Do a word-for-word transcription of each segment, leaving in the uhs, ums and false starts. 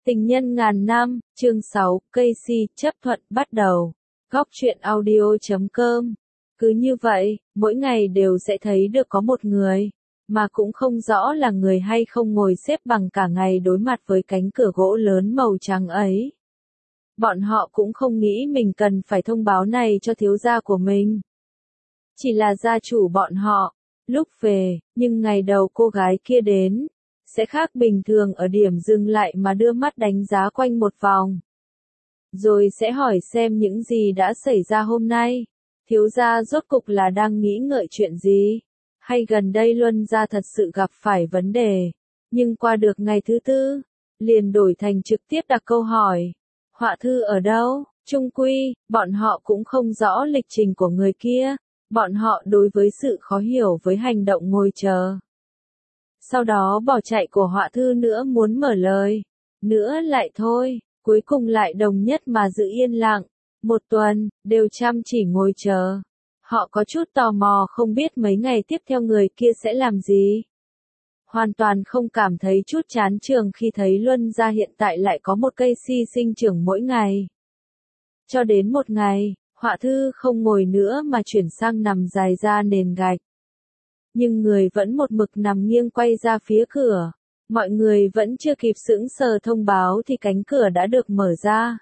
Tình nhân ngàn năm, chương sáu, Casey, chấp thuận bắt đầu. Góc truyện audio chấm com. Cứ như vậy, mỗi ngày đều sẽ thấy được có một người, mà cũng không rõ là người hay không ngồi xếp bằng cả ngày đối mặt với cánh cửa gỗ lớn màu trắng ấy. Bọn họ cũng không nghĩ mình cần phải thông báo này cho thiếu gia của mình. Chỉ là gia chủ bọn họ, lúc về, nhưng ngày đầu cô gái kia đến, sẽ khác bình thường ở điểm dừng lại mà đưa mắt đánh giá quanh một vòng. Rồi sẽ hỏi xem những gì đã xảy ra hôm nay. Thiếu gia rốt cục là đang nghĩ ngợi chuyện gì? Hay gần đây Luân gia thật sự gặp phải vấn đề? Nhưng qua được ngày thứ tư, liền đổi thành trực tiếp đặt câu hỏi. Họa thư ở đâu? Chung quy, bọn họ cũng không rõ lịch trình của người kia. Bọn họ đối với sự khó hiểu với hành động ngồi chờ. Sau đó bỏ chạy của họa thư nữa muốn mở lời. Nữa lại thôi, cuối cùng lại đồng nhất mà giữ yên lặng. Một tuần, đều chăm chỉ ngồi chờ. Họ có chút tò mò không biết mấy ngày tiếp theo người kia sẽ làm gì. Hoàn toàn không cảm thấy chút chán trường khi thấy Luân gia hiện tại lại có một cây si sinh trưởng mỗi ngày. Cho đến một ngày, họa thư không ngồi nữa mà chuyển sang nằm dài ra nền gạch. Nhưng người vẫn một mực nằm nghiêng quay ra phía cửa. Mọi người vẫn chưa kịp sững sờ thông báo thì cánh cửa đã được mở ra.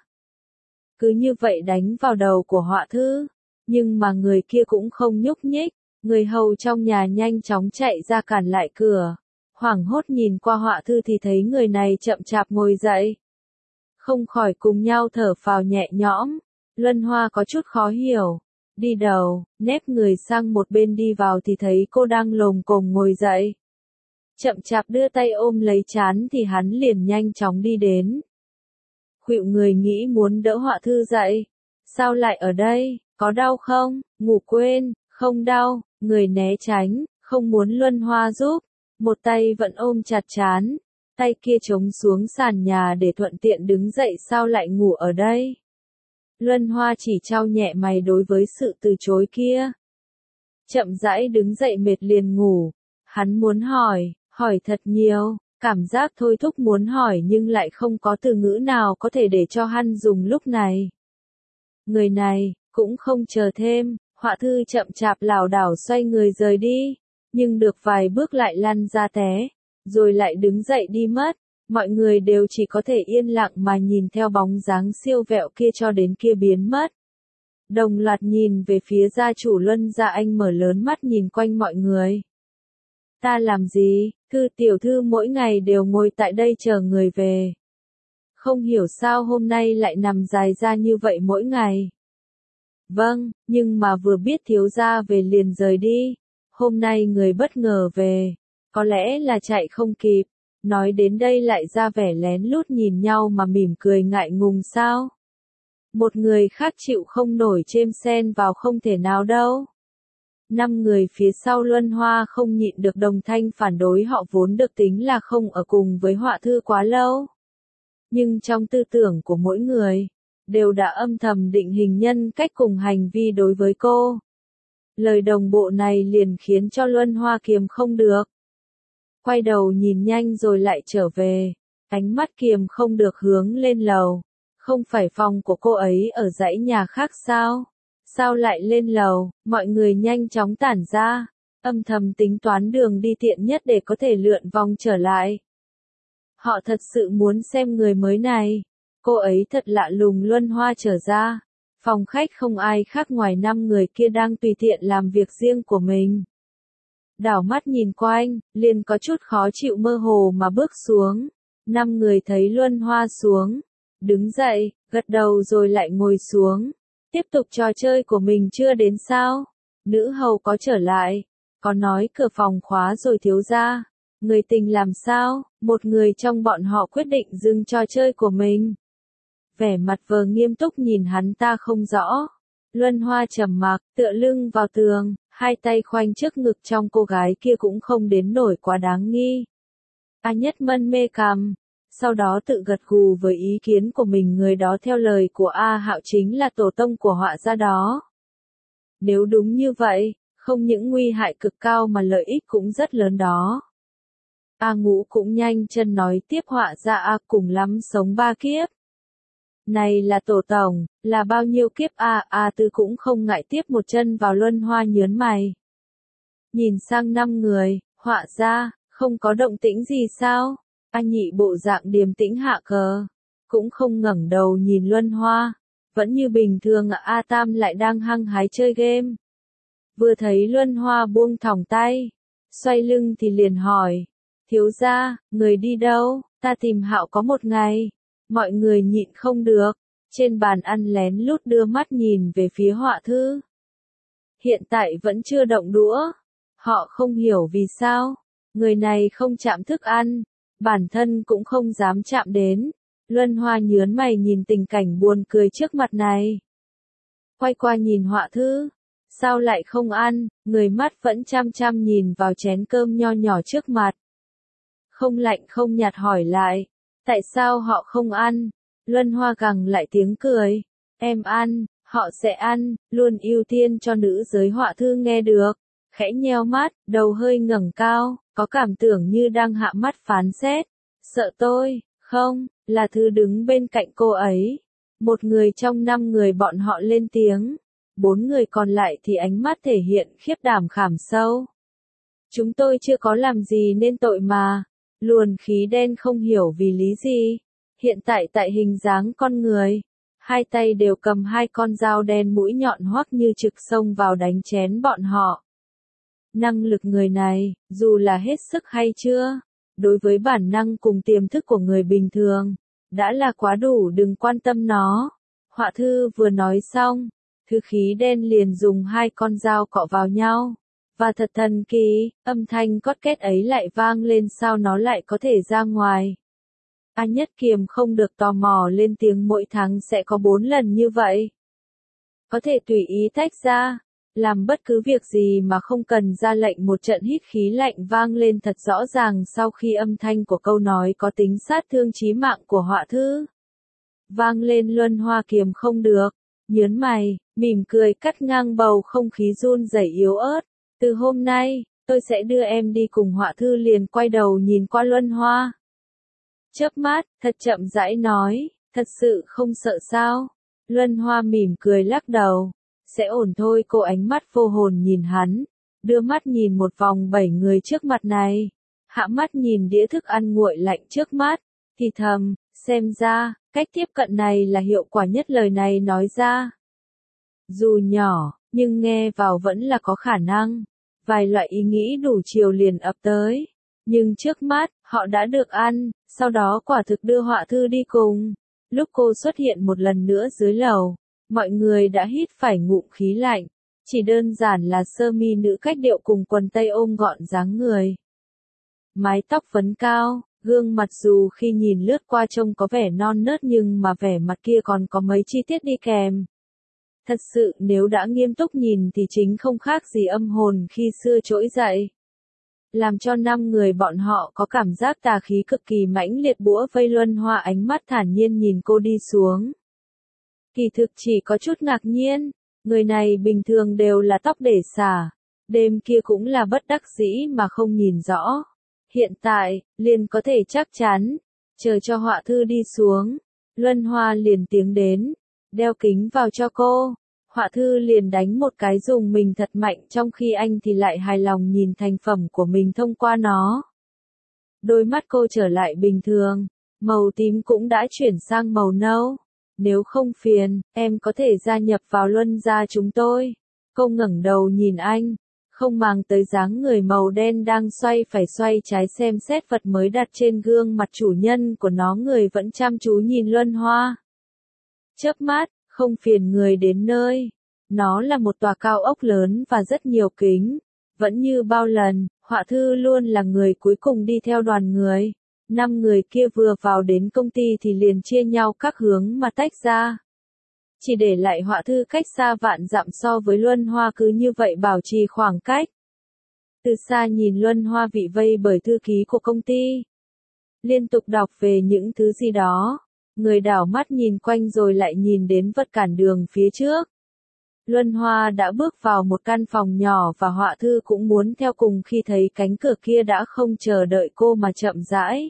Cứ như vậy đánh vào đầu của họa thư. Nhưng mà người kia cũng không nhúc nhích. Người hầu trong nhà nhanh chóng chạy ra cản lại cửa. Hoảng hốt nhìn qua họa thư thì thấy người này chậm chạp ngồi dậy. Không khỏi cùng nhau thở phào nhẹ nhõm. Luân Hoa có chút khó hiểu. Đi đầu, nép người sang một bên đi vào thì thấy cô đang lồm cồm ngồi dậy. Chậm chạp đưa tay ôm lấy trán thì hắn liền nhanh chóng đi đến. Khuỵu người nghĩ muốn đỡ họa thư dậy. Sao lại ở đây, có đau không, ngủ quên, không đau, người né tránh, không muốn Luân Hoa giúp. Một tay vẫn ôm chặt trán, tay kia chống xuống sàn nhà để thuận tiện đứng dậy sao lại ngủ ở đây. Luân Hoa chỉ trao nhẹ mày đối với sự từ chối kia. Chậm rãi đứng dậy mệt liền ngủ. Hắn muốn hỏi, hỏi thật nhiều, cảm giác thôi thúc muốn hỏi nhưng lại không có từ ngữ nào có thể để cho hắn dùng lúc này. Người này, cũng không chờ thêm, họa thư chậm chạp lảo đảo xoay người rời đi, nhưng được vài bước lại lăn ra té, rồi lại đứng dậy đi mất. Mọi người đều chỉ có thể yên lặng mà nhìn theo bóng dáng siêu vẹo kia cho đến kia biến mất. Đồng loạt nhìn về phía gia chủ Luân gia, anh mở lớn mắt nhìn quanh mọi người. Ta làm gì, thư tiểu thư mỗi ngày đều ngồi tại đây chờ người về. Không hiểu sao hôm nay lại nằm dài ra như vậy mỗi ngày. Vâng, nhưng mà vừa biết thiếu gia về liền rời đi. Hôm nay người bất ngờ về, có lẽ là chạy không kịp. Nói đến đây lại ra vẻ lén lút nhìn nhau mà mỉm cười ngại ngùng sao. Một người khác chịu không nổi chêm sen vào không thể nào đâu. Năm người phía sau Luân Hoa không nhịn được đồng thanh phản đối, họ vốn được tính là không ở cùng với họa thư quá lâu. Nhưng trong tư tưởng của mỗi người, đều đã âm thầm định hình nhân cách cùng hành vi đối với cô. Lời đồng bộ này liền khiến cho Luân Hoa kiềm không được. Quay đầu nhìn nhanh rồi lại trở về, ánh mắt kiềm không được hướng lên lầu. Không phải phòng của cô ấy ở dãy nhà khác sao? Sao lại lên lầu? Mọi người nhanh chóng tản ra, âm thầm tính toán đường đi tiện nhất để có thể lượn vòng trở lại. Họ thật sự muốn xem người mới này. Cô ấy thật lạ lùng. Luân Hoa trở ra. Phòng khách không ai khác ngoài năm người kia đang tùy tiện làm việc riêng của mình. Đảo mắt nhìn quanh, liền có chút khó chịu mơ hồ mà bước xuống. Năm người thấy Luân Hoa xuống, đứng dậy, gật đầu rồi lại ngồi xuống. Tiếp tục trò chơi của mình chưa đến sao? Nữ hầu có trở lại, có nói cửa phòng khóa rồi thiếu gia. Người tình làm sao? Một người trong bọn họ quyết định dừng trò chơi của mình. Vẻ mặt vờ nghiêm túc nhìn hắn ta không rõ. Luân Hoa trầm mặc, tựa lưng vào tường, hai tay khoanh trước ngực, trong cô gái kia cũng không đến nổi quá đáng nghi. A Nhất mân mê cằm, sau đó tự gật gù với ý kiến của mình, người đó theo lời của A Hạo chính là tổ tông của họa gia đó. Nếu đúng như vậy, không những nguy hại cực cao mà lợi ích cũng rất lớn đó. A Ngũ cũng nhanh chân nói tiếp họa ra A cùng lắm sống ba kiếp. Này là tổ tổng, là bao nhiêu kiếp A, A Tư cũng không ngại tiếp một chân vào luân hoa nhớn mày. Nhìn sang năm người, họa ra, không có động tĩnh gì sao? A Nhị bộ dạng điềm tĩnh hạ cờ, cũng không ngẩng đầu nhìn luân hoa, vẫn như bình thường. A Tam lại đang hăng hái chơi game. Vừa thấy luân hoa buông thõng tay, xoay lưng thì liền hỏi, thiếu gia, người đi đâu? Ta tìm Hạo có một ngày. Mọi người nhịn không được, trên bàn ăn lén lút đưa mắt nhìn về phía họa thư. Hiện tại vẫn chưa động đũa, họ không hiểu vì sao, người này không chạm thức ăn, bản thân cũng không dám chạm đến. Luân Hoa nhớn mày nhìn tình cảnh buồn cười trước mặt này. Quay qua nhìn họa thư, sao lại không ăn, người mắt vẫn chăm chăm nhìn vào chén cơm nho nhỏ trước mặt. Không lạnh không nhạt hỏi lại, tại sao họ không ăn? Luân Hoa gằn lại tiếng cười, em ăn, họ sẽ ăn, luôn ưu tiên cho nữ giới. Họa thư nghe được, khẽ nheo mắt, đầu hơi ngẩng cao, có cảm tưởng như đang hạ mắt phán xét. Sợ tôi, không, là Thư đứng bên cạnh cô ấy. Một người trong năm người bọn họ lên tiếng, bốn người còn lại thì ánh mắt thể hiện khiếp đảm khảm sâu. Chúng tôi chưa có làm gì nên tội mà. Luồn khí đen không hiểu vì lý gì, hiện tại tại hình dáng con người, hai tay đều cầm hai con dao đen mũi nhọn hoắc như trực xông vào đánh chén bọn họ. Năng lực người này, dù là hết sức hay chưa, đối với bản năng cùng tiềm thức của người bình thường, đã là quá đủ, đừng quan tâm nó. Họa thư vừa nói xong, thứ khí đen liền dùng hai con dao cọ vào nhau. Và thật thần kỳ, âm thanh cót két ấy lại vang lên, sao nó lại có thể ra ngoài. A Nhất kiềm không được tò mò lên tiếng, mỗi tháng sẽ có bốn lần như vậy. Có thể tùy ý tách ra, làm bất cứ việc gì mà không cần ra lệnh. Một trận hít khí lạnh vang lên thật rõ ràng sau khi âm thanh của câu nói có tính sát thương chí mạng của họa thư vang lên. Luân Hoa kiềm không được, nhớn mày, mỉm cười cắt ngang bầu không khí run rẩy yếu ớt. Từ hôm nay, tôi sẽ đưa em đi cùng. Họa thư liền quay đầu nhìn qua Luân Hoa. Chớp mắt, thật chậm rãi nói, thật sự không sợ sao? Luân Hoa mỉm cười lắc đầu, sẽ ổn thôi. Cô ánh mắt vô hồn nhìn hắn, đưa mắt nhìn một vòng bảy người trước mặt này, hạ mắt nhìn đĩa thức ăn nguội lạnh trước mắt, thì thầm, xem ra, cách tiếp cận này là hiệu quả nhất. Lời này nói ra, dù nhỏ, nhưng nghe vào vẫn là có khả năng. Vài loại ý nghĩ đủ chiều liền ập tới. Nhưng trước mắt, họ đã được ăn, sau đó quả thực đưa họa thư đi cùng. Lúc cô xuất hiện một lần nữa dưới lầu, mọi người đã hít phải ngụm khí lạnh. Chỉ đơn giản là sơ mi nữ cách điệu cùng quần tây ôm gọn dáng người. Mái tóc vấn cao, gương mặt dù khi nhìn lướt qua trông có vẻ non nớt nhưng mà vẻ mặt kia còn có mấy chi tiết đi kèm. Thật sự nếu đã nghiêm túc nhìn thì chính không khác gì âm hồn khi xưa trỗi dậy. Làm cho năm người bọn họ có cảm giác tà khí cực kỳ mãnh liệt. Bủa vây Luân Hoa ánh mắt thản nhiên nhìn cô đi xuống. Kỳ thực chỉ có chút ngạc nhiên, người này bình thường đều là tóc để xả, đêm kia cũng là bất đắc dĩ mà không nhìn rõ. Hiện tại, liền có thể chắc chắn, chờ cho họa thư đi xuống, Luân Hoa liền tiếng đến, đeo kính vào cho cô. Họa thư liền đánh một cái dùng mình thật mạnh, trong khi anh thì lại hài lòng nhìn thành phẩm của mình thông qua nó. Đôi mắt cô trở lại bình thường, màu tím cũng đã chuyển sang màu nâu. Nếu không phiền, em có thể gia nhập vào Luân gia chúng tôi. Cô ngẩng đầu nhìn anh, không màng tới dáng người màu đen đang xoay phải xoay trái xem xét vật mới đặt trên gương mặt chủ nhân của nó. Người vẫn chăm chú nhìn Luân Hoa. Chớp mắt, không phiền người đến nơi. Nó là một tòa cao ốc lớn và rất nhiều kính. Vẫn như bao lần, họa thư luôn là người cuối cùng đi theo đoàn người. Năm người kia vừa vào đến công ty thì liền chia nhau các hướng mà tách ra. Chỉ để lại họa thư cách xa vạn dặm so với Luân Hoa, cứ như vậy bảo trì khoảng cách. Từ xa nhìn Luân Hoa bị vây bởi thư ký của công ty. Liên tục đọc về những thứ gì đó. Người đảo mắt nhìn quanh rồi lại nhìn đến vật cản đường phía trước. Luân Hoa đã bước vào một căn phòng nhỏ và họa thư cũng muốn theo cùng khi thấy cánh cửa kia đã không chờ đợi cô mà chậm rãi.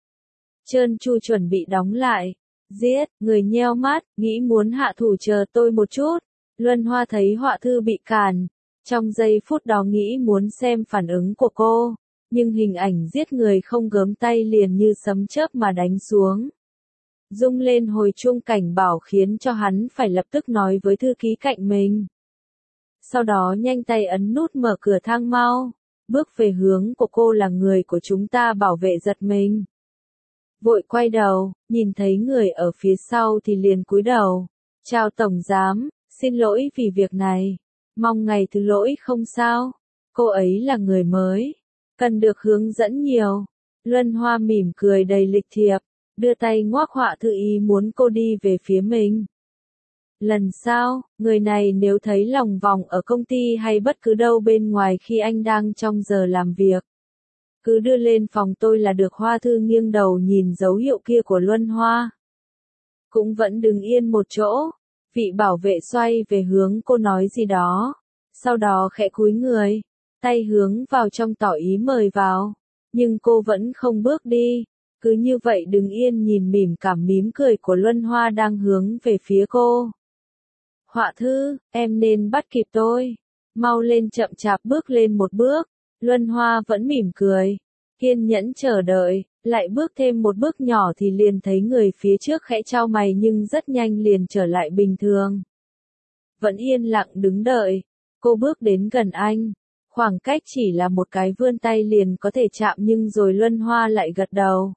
Trơn tru chuẩn bị đóng lại. Giết, người nheo mắt, nghĩ muốn hạ thủ chờ tôi một chút. Luân Hoa thấy họa thư bị cản. Trong giây phút đó nghĩ muốn xem phản ứng của cô. Nhưng hình ảnh giết người không gớm tay liền như sấm chớp mà đánh xuống. Rung lên hồi chuông cảnh bảo khiến cho hắn phải lập tức nói với thư ký cạnh mình. Sau đó nhanh tay ấn nút mở cửa thang mau. Bước về hướng của cô là người của chúng ta bảo vệ giật mình. Vội quay đầu, nhìn thấy người ở phía sau thì liền cúi đầu. Chào Tổng Giám, xin lỗi vì việc này. Mong ngày thứ lỗi không sao. Cô ấy là người mới. Cần được hướng dẫn nhiều. Luân Hoa mỉm cười đầy lịch thiệp. Đưa tay ngoác họa thư ý muốn cô đi về phía mình. Lần sau, người này nếu thấy lòng vòng ở công ty hay bất cứ đâu bên ngoài khi anh đang trong giờ làm việc. Cứ đưa lên phòng tôi là được. Hoa thư nghiêng đầu nhìn dấu hiệu kia của Luân Hoa. Cũng vẫn đứng yên một chỗ. Vị bảo vệ xoay về hướng cô nói gì đó. Sau đó khẽ cúi người. Tay hướng vào trong tỏ ý mời vào. Nhưng cô vẫn không bước đi. Cứ như vậy đứng yên nhìn mỉm cảm mím cười của Luân Hoa đang hướng về phía cô. Họa thư, em nên bắt kịp tôi. Mau lên, chậm chạp bước lên một bước. Luân Hoa vẫn mỉm cười. Kiên nhẫn chờ đợi, lại bước thêm một bước nhỏ thì liền thấy người phía trước khẽ chau mày nhưng rất nhanh liền trở lại bình thường. Vẫn yên lặng đứng đợi. Cô bước đến gần anh. Khoảng cách chỉ là một cái vươn tay liền có thể chạm nhưng rồi Luân Hoa lại gật đầu.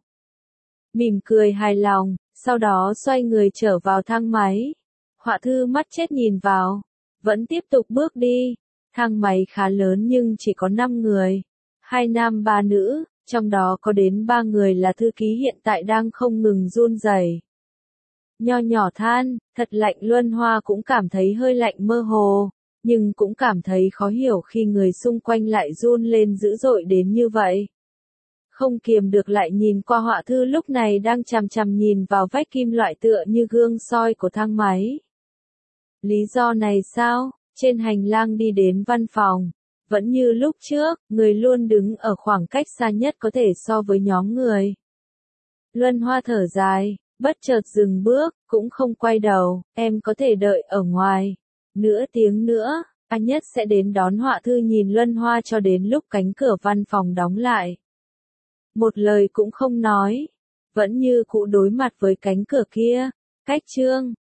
Mỉm cười hài lòng, sau đó xoay người trở vào thang máy. Họa thư mắt chết nhìn vào, vẫn tiếp tục bước đi. Thang máy khá lớn nhưng chỉ có năm người, hai nam ba nữ, trong đó có đến ba người là thư ký hiện tại đang không ngừng run rẩy. Nho nhỏ than, thật lạnh. Luân Hoa cũng cảm thấy hơi lạnh mơ hồ, nhưng cũng cảm thấy khó hiểu khi người xung quanh lại run lên dữ dội đến như vậy. Không kiềm được lại nhìn qua họa thư lúc này đang chằm chằm nhìn vào vách kim loại tựa như gương soi của thang máy. Lý do này sao? Trên hành lang đi đến văn phòng, vẫn như lúc trước, người luôn đứng ở khoảng cách xa nhất có thể so với nhóm người. Luân Hoa thở dài, bất chợt dừng bước, cũng không quay đầu, em có thể đợi ở ngoài. Nửa tiếng nữa, anh nhất sẽ đến đón. Họa thư nhìn Luân Hoa cho đến lúc cánh cửa văn phòng đóng lại. Một lời cũng không nói, vẫn như cũ đối mặt với cánh cửa kia. Cách chương